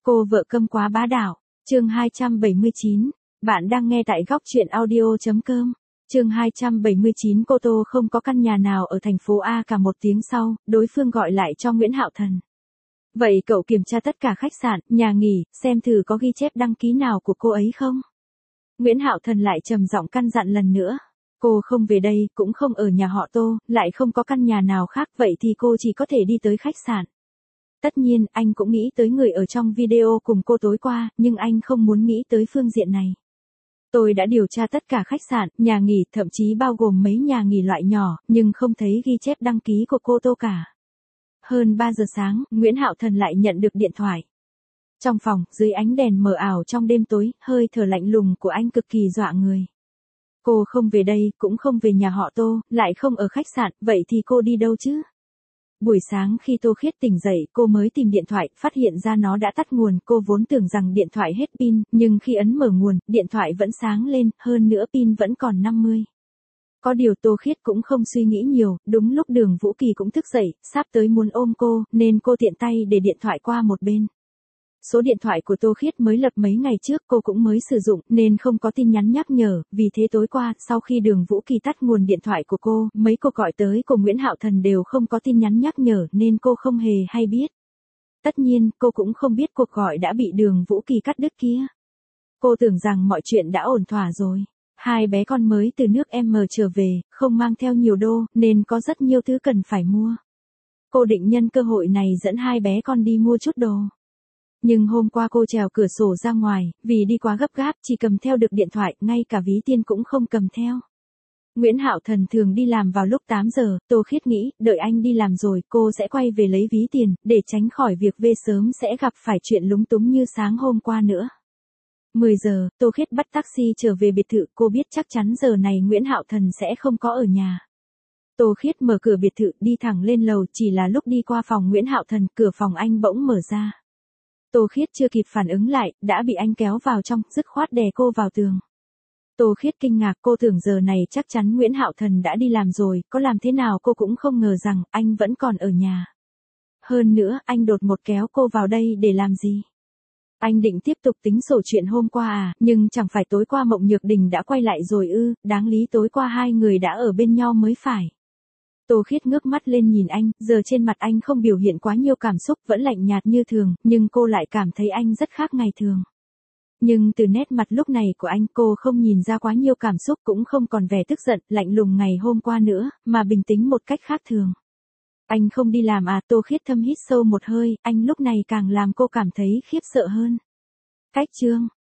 Cô vợ câm quá bá đạo. Chương 279. Bạn đang nghe tại góc truyện audio.com. Chương 279. Cô Tô không có căn nhà nào ở thành phố A cả. Một tiếng sau, đối phương gọi lại cho Nguyễn Hạo Thần. Vậy cậu kiểm tra tất cả khách sạn, nhà nghỉ, xem thử có ghi chép đăng ký nào của cô ấy không? Nguyễn Hạo Thần lại trầm giọng căn dặn lần nữa. Cô không về đây, cũng không ở nhà họ Tô, lại không có căn nhà nào khác, vậy thì cô chỉ có thể đi tới khách sạn. Tất nhiên, anh cũng nghĩ tới người ở trong video cùng cô tối qua, nhưng anh không muốn nghĩ tới phương diện này. Tôi đã điều tra tất cả khách sạn, nhà nghỉ, thậm chí bao gồm mấy nhà nghỉ loại nhỏ, nhưng không thấy ghi chép đăng ký của cô Tô cả. Hơn 3 giờ sáng, Nguyễn Hạo Thần lại nhận được điện thoại. Trong phòng, dưới ánh đèn mờ ảo trong đêm tối, hơi thở lạnh lùng của anh cực kỳ dọa người. Cô không về đây, cũng không về nhà họ Tô, lại không ở khách sạn, vậy thì cô đi đâu chứ? Buổi sáng khi Tô Khiết tỉnh dậy, cô mới tìm điện thoại, phát hiện ra nó đã tắt nguồn. Cô vốn tưởng rằng điện thoại hết pin, nhưng khi ấn mở nguồn, điện thoại vẫn sáng lên, hơn nữa pin vẫn còn 50. Có điều Tô Khiết cũng không suy nghĩ nhiều, đúng lúc Đường Vũ Kỳ cũng thức dậy, sắp tới muốn ôm cô, nên cô tiện tay để điện thoại qua một bên. Số điện thoại của Tô Khiết mới lập mấy ngày trước, cô cũng mới sử dụng, nên không có tin nhắn nhắc nhở, vì thế tối qua, sau khi Đường Vũ Kỳ tắt nguồn điện thoại của cô, mấy cuộc gọi tới của Nguyễn Hạo Thần đều không có tin nhắn nhắc nhở, nên cô không hề hay biết. Tất nhiên, cô cũng không biết cuộc gọi đã bị Đường Vũ Kỳ cắt đứt kia. Cô tưởng rằng mọi chuyện đã ổn thỏa rồi. Hai bé con mới từ nước M trở về, không mang theo nhiều đô, nên có rất nhiều thứ cần phải mua. Cô định nhân cơ hội này dẫn hai bé con đi mua chút đồ. Nhưng hôm qua cô trèo cửa sổ ra ngoài, vì đi quá gấp gáp, chỉ cầm theo được điện thoại, ngay cả ví tiền cũng không cầm theo. Nguyễn Hạo Thần thường đi làm vào lúc 8 giờ, Tô Khiết nghĩ, đợi anh đi làm rồi, cô sẽ quay về lấy ví tiền, để tránh khỏi việc về sớm sẽ gặp phải chuyện lúng túng như sáng hôm qua nữa. 10 giờ, Tô Khiết bắt taxi trở về biệt thự, cô biết chắc chắn giờ này Nguyễn Hạo Thần sẽ không có ở nhà. Tô Khiết mở cửa biệt thự, đi thẳng lên lầu, chỉ là lúc đi qua phòng Nguyễn Hạo Thần, cửa phòng anh bỗng mở ra. Tô Khiết chưa kịp phản ứng lại, đã bị anh kéo vào trong, dứt khoát đè cô vào tường. Tô Khiết kinh ngạc, cô tưởng giờ này chắc chắn Nguyễn Hạo Thần đã đi làm rồi, có làm thế nào cô cũng không ngờ rằng anh vẫn còn ở nhà. Hơn nữa, anh đột ngột kéo cô vào đây để làm gì? Anh định tiếp tục tính sổ chuyện hôm qua à, nhưng chẳng phải tối qua Mộng Nhược Đình đã quay lại rồi ư, đáng lý tối qua hai người đã ở bên nhau mới phải. Tô Khiết ngước mắt lên nhìn anh, giờ trên mặt anh không biểu hiện quá nhiều cảm xúc, vẫn lạnh nhạt như thường, nhưng cô lại cảm thấy anh rất khác ngày thường. Nhưng từ nét mặt lúc này của anh, cô không nhìn ra quá nhiều cảm xúc, cũng không còn vẻ tức giận, lạnh lùng ngày hôm qua nữa, mà bình tĩnh một cách khác thường. Anh không đi làm à? Tô Khiết thâm hít sâu một hơi, anh lúc này càng làm cô cảm thấy khiếp sợ hơn. Cách chương